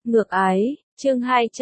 Ngược ái, chương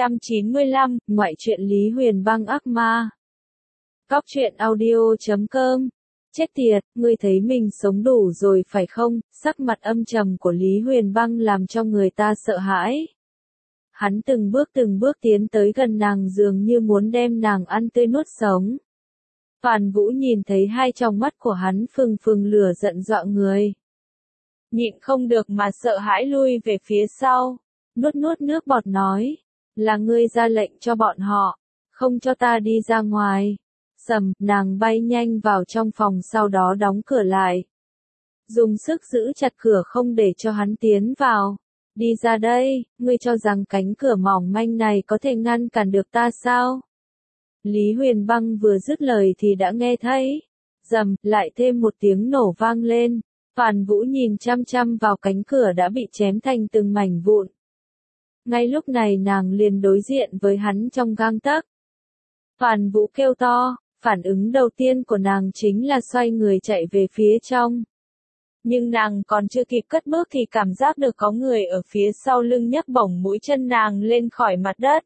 295, ngoại truyện Lý Huyền Băng ác ma. Cóc truyện audio.com. Chết tiệt, ngươi thấy mình sống đủ rồi phải không? Sắc mặt âm trầm của Lý Huyền Băng làm cho người ta sợ hãi. Hắn từng bước tiến tới gần nàng dường như muốn đem nàng ăn tươi nuốt sống. Toàn Vũ nhìn thấy hai tròng mắt của hắn phừng phừng lửa giận dọa người. Nhịn không được mà sợ hãi lui về phía sau. Nuốt nước bọt nói, là ngươi ra lệnh cho bọn họ, không cho ta đi ra ngoài. Sầm, nàng bay nhanh vào trong phòng sau đó đóng cửa lại. Dùng sức giữ chặt cửa không để cho hắn tiến vào. Đi ra đây, ngươi cho rằng cánh cửa mỏng manh này có thể ngăn cản được ta sao? Lý Huyền Băng vừa dứt lời thì đã nghe thấy. Rầm, lại thêm một tiếng nổ vang lên. Toàn Vũ nhìn chăm chăm vào cánh cửa đã bị chém thành từng mảnh vụn. Ngay lúc này nàng liền đối diện với hắn trong gang tấc. Toàn Vũ kêu to, phản ứng đầu tiên của nàng chính là xoay người chạy về phía trong. Nhưng nàng còn chưa kịp cất bước thì cảm giác được có người ở phía sau lưng nhấc bổng mũi chân nàng lên khỏi mặt đất.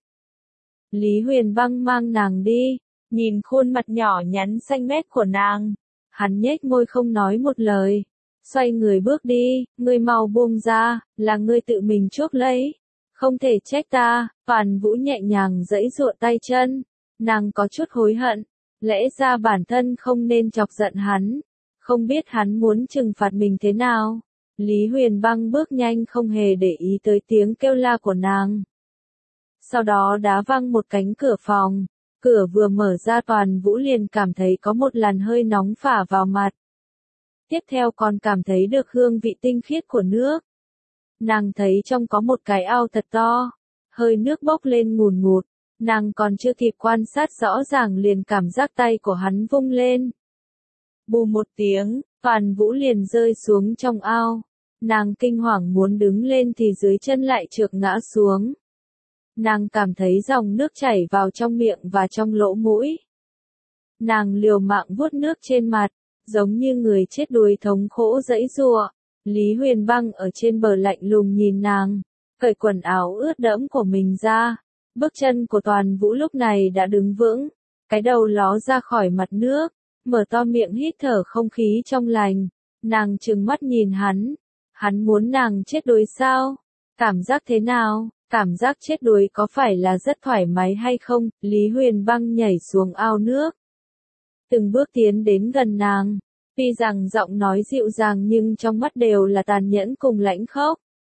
Lý Huyền Băng mang nàng đi, nhìn khuôn mặt nhỏ nhắn xanh mét của nàng. Hắn nhếch môi không nói một lời. Xoay người bước đi, ngươi mau buông ra, là ngươi tự mình chuốc lấy. Không thể trách ta. Toàn Vũ nhẹ nhàng giãy giụa tay chân. Nàng có chút hối hận. Lẽ ra bản thân không nên chọc giận hắn. Không biết hắn muốn trừng phạt mình thế nào. Lý Huyền Băng bước nhanh không hề để ý tới tiếng kêu la của nàng. Sau đó đá văng một cánh cửa phòng. Cửa vừa mở ra Toàn Vũ liền cảm thấy có một làn hơi nóng phả vào mặt. Tiếp theo còn cảm thấy được hương vị tinh khiết của nước. Nàng thấy trong có một cái ao thật to. Hơi nước bốc lên ngùn ngụt. Nàng còn chưa kịp quan sát rõ ràng liền cảm giác tay của hắn vung lên. Bù một tiếng, Toàn Vũ liền rơi xuống trong ao. Nàng kinh hoàng muốn đứng lên thì dưới chân lại trượt ngã xuống. Nàng cảm thấy dòng nước chảy vào trong miệng và trong lỗ mũi. Nàng liều mạng vuốt nước trên mặt, giống như người chết đuối thống khổ giãy giụa. Lý Huyền Băng ở trên bờ lạnh lùng nhìn nàng, cởi quần áo ướt đẫm của mình ra. Bước chân của Toàn Vũ lúc này đã đứng vững, cái đầu ló ra khỏi mặt nước, mở to miệng hít thở không khí trong lành. Nàng trừng mắt nhìn hắn muốn nàng chết đuối sao? Cảm giác thế nào? Cảm giác chết đuối có phải là rất thoải mái hay không? Lý Huyền Băng nhảy xuống ao nước. Từng bước tiến đến gần nàng. Tuy rằng giọng nói dịu dàng nhưng trong mắt đều là tàn nhẫn cùng lãnh khốc.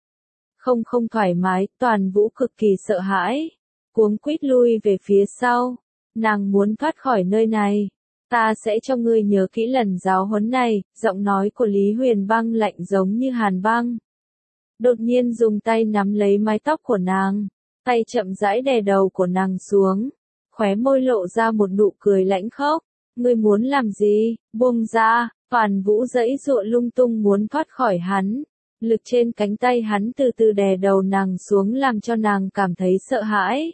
Không thoải mái, Toàn Vũ cực kỳ sợ hãi. Cuống quýt lui về phía sau. Nàng muốn thoát khỏi nơi này. Ta sẽ cho ngươi nhớ kỹ lần giáo huấn này. Giọng nói của Lý Huyền Băng lạnh giống như hàn băng. Đột nhiên dùng tay nắm lấy mái tóc của nàng. Tay chậm rãi đè đầu của nàng xuống. Khóe môi lộ ra một nụ cười lãnh khốc. Ngươi muốn làm gì? Buông ra. Toàn Vũ giãy giụa lung tung muốn thoát khỏi hắn. Lực trên cánh tay hắn từ từ đè đầu nàng xuống làm cho nàng cảm thấy sợ hãi.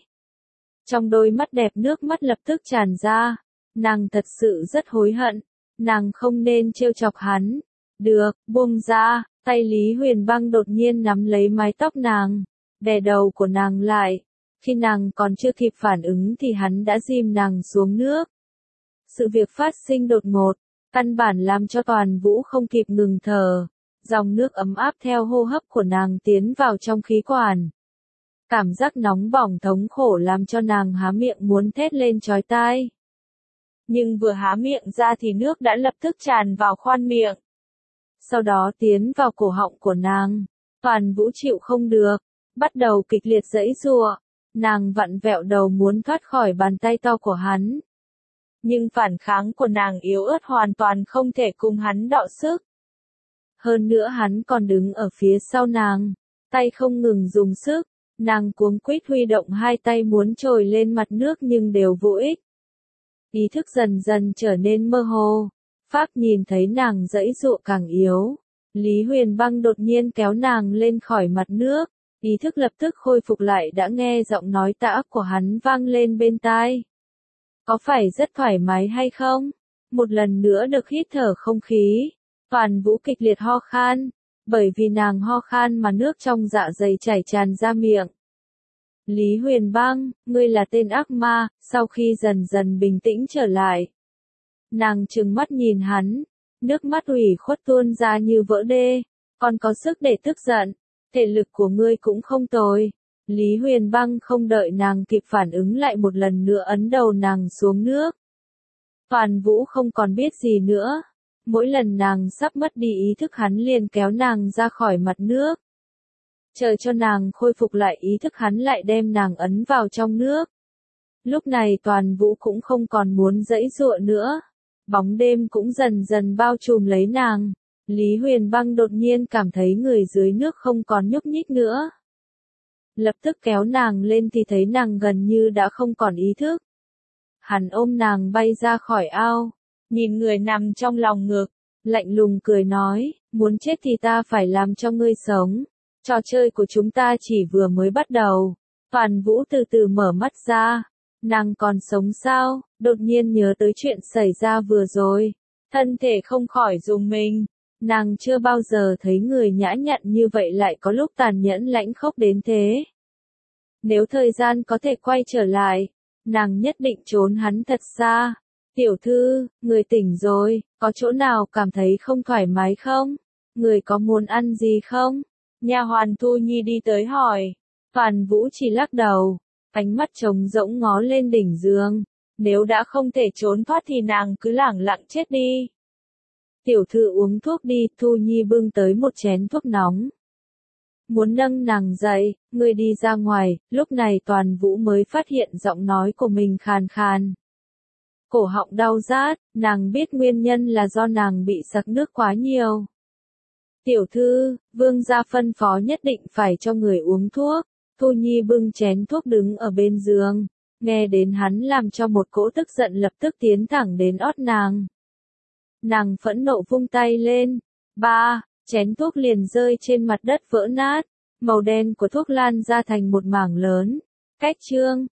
Trong đôi mắt đẹp nước mắt lập tức tràn ra. Nàng thật sự rất hối hận. Nàng không nên trêu chọc hắn. Được, buông ra. Tay Lý Huyền Băng đột nhiên nắm lấy mái tóc nàng. Đè đầu của nàng lại. Khi nàng còn chưa kịp phản ứng thì hắn đã ghim nàng xuống nước. Sự việc phát sinh đột ngột. Căn bản làm cho Toàn Vũ không kịp ngừng thở. Dòng nước ấm áp theo hô hấp của nàng tiến vào trong khí quản. Cảm giác nóng bỏng thống khổ làm cho nàng há miệng muốn thét lên chói tai. Nhưng vừa há miệng ra thì nước đã lập tức tràn vào khoang miệng. Sau đó tiến vào cổ họng của nàng. Toàn Vũ chịu không được. Bắt đầu kịch liệt giãy giụa. Nàng vặn vẹo đầu muốn thoát khỏi bàn tay to của hắn. Nhưng phản kháng của nàng yếu ớt hoàn toàn không thể cùng hắn đọ sức. Hơn nữa hắn còn đứng ở phía sau nàng. Tay không ngừng dùng sức. Nàng cuống quýt huy động hai tay muốn trồi lên mặt nước nhưng đều vô ích. Ý thức dần dần trở nên mơ hồ. Pháp nhìn thấy nàng giãy giụa càng yếu. Lý Huyền Băng đột nhiên kéo nàng lên khỏi mặt nước. Ý thức lập tức khôi phục lại đã nghe giọng nói tà ác của hắn vang lên bên tai. Có phải rất thoải mái hay không? Một lần nữa được hít thở không khí. Toàn Vũ kịch liệt ho khan. Bởi vì nàng ho khan mà nước trong dạ dày chảy tràn ra miệng. Lý Huyền Băng, ngươi là tên ác ma. Sau khi dần dần bình tĩnh trở lại, nàng trừng mắt nhìn hắn, nước mắt ủy khuất tuôn ra như vỡ đê. Còn có sức để tức giận, thể lực của ngươi cũng không tồi. Lý Huyền Băng không đợi nàng kịp phản ứng lại một lần nữa ấn đầu nàng xuống nước. Toàn Vũ không còn biết gì nữa. Mỗi lần nàng sắp mất đi ý thức hắn liền kéo nàng ra khỏi mặt nước. Chờ cho nàng khôi phục lại ý thức hắn lại đem nàng ấn vào trong nước. Lúc này Toàn Vũ cũng không còn muốn giãy giụa nữa. Bóng đêm cũng dần dần bao trùm lấy nàng. Lý Huyền Băng đột nhiên cảm thấy người dưới nước không còn nhúc nhích nữa. Lập tức kéo nàng lên thì thấy nàng gần như đã không còn ý thức. Hắn ôm nàng bay ra khỏi ao, nhìn người nằm trong lòng ngực, lạnh lùng cười nói, muốn chết thì ta phải làm cho ngươi sống. Trò chơi của chúng ta chỉ vừa mới bắt đầu. Toàn Vũ từ từ mở mắt ra. Nàng còn sống sao? Đột nhiên nhớ tới chuyện xảy ra vừa rồi. Thân thể không khỏi rùng mình. Nàng chưa bao giờ thấy người nhã nhặn như vậy lại có lúc tàn nhẫn lãnh khốc đến thế. Nếu thời gian có thể quay trở lại, nàng nhất định trốn hắn thật xa. Tiểu thư, người tỉnh rồi, có chỗ nào cảm thấy không thoải mái không? Người có muốn ăn gì không? Nha hoàn Thu Nhi đi tới hỏi. Toàn Vũ chỉ lắc đầu, ánh mắt trống rỗng ngó lên đỉnh giường. Nếu đã không thể trốn thoát thì nàng cứ lẳng lặng chết đi. Tiểu thư uống thuốc đi, Thu Nhi bưng tới một chén thuốc nóng. Muốn nâng nàng dậy, người đi ra ngoài. Lúc này Toàn Vũ mới phát hiện giọng nói của mình khàn khàn. Cổ họng đau rát, nàng biết nguyên nhân là do nàng bị sặc nước quá nhiều. Tiểu thư, vương gia phân phó nhất định phải cho người uống thuốc. Thu Nhi bưng chén thuốc đứng ở bên giường, nghe đến hắn làm cho một cỗ tức giận lập tức tiến thẳng đến ót nàng. Nàng phẫn nộ vung tay lên, chén thuốc liền rơi trên mặt đất vỡ nát, màu đen của thuốc lan ra thành một mảng lớn. Cách chương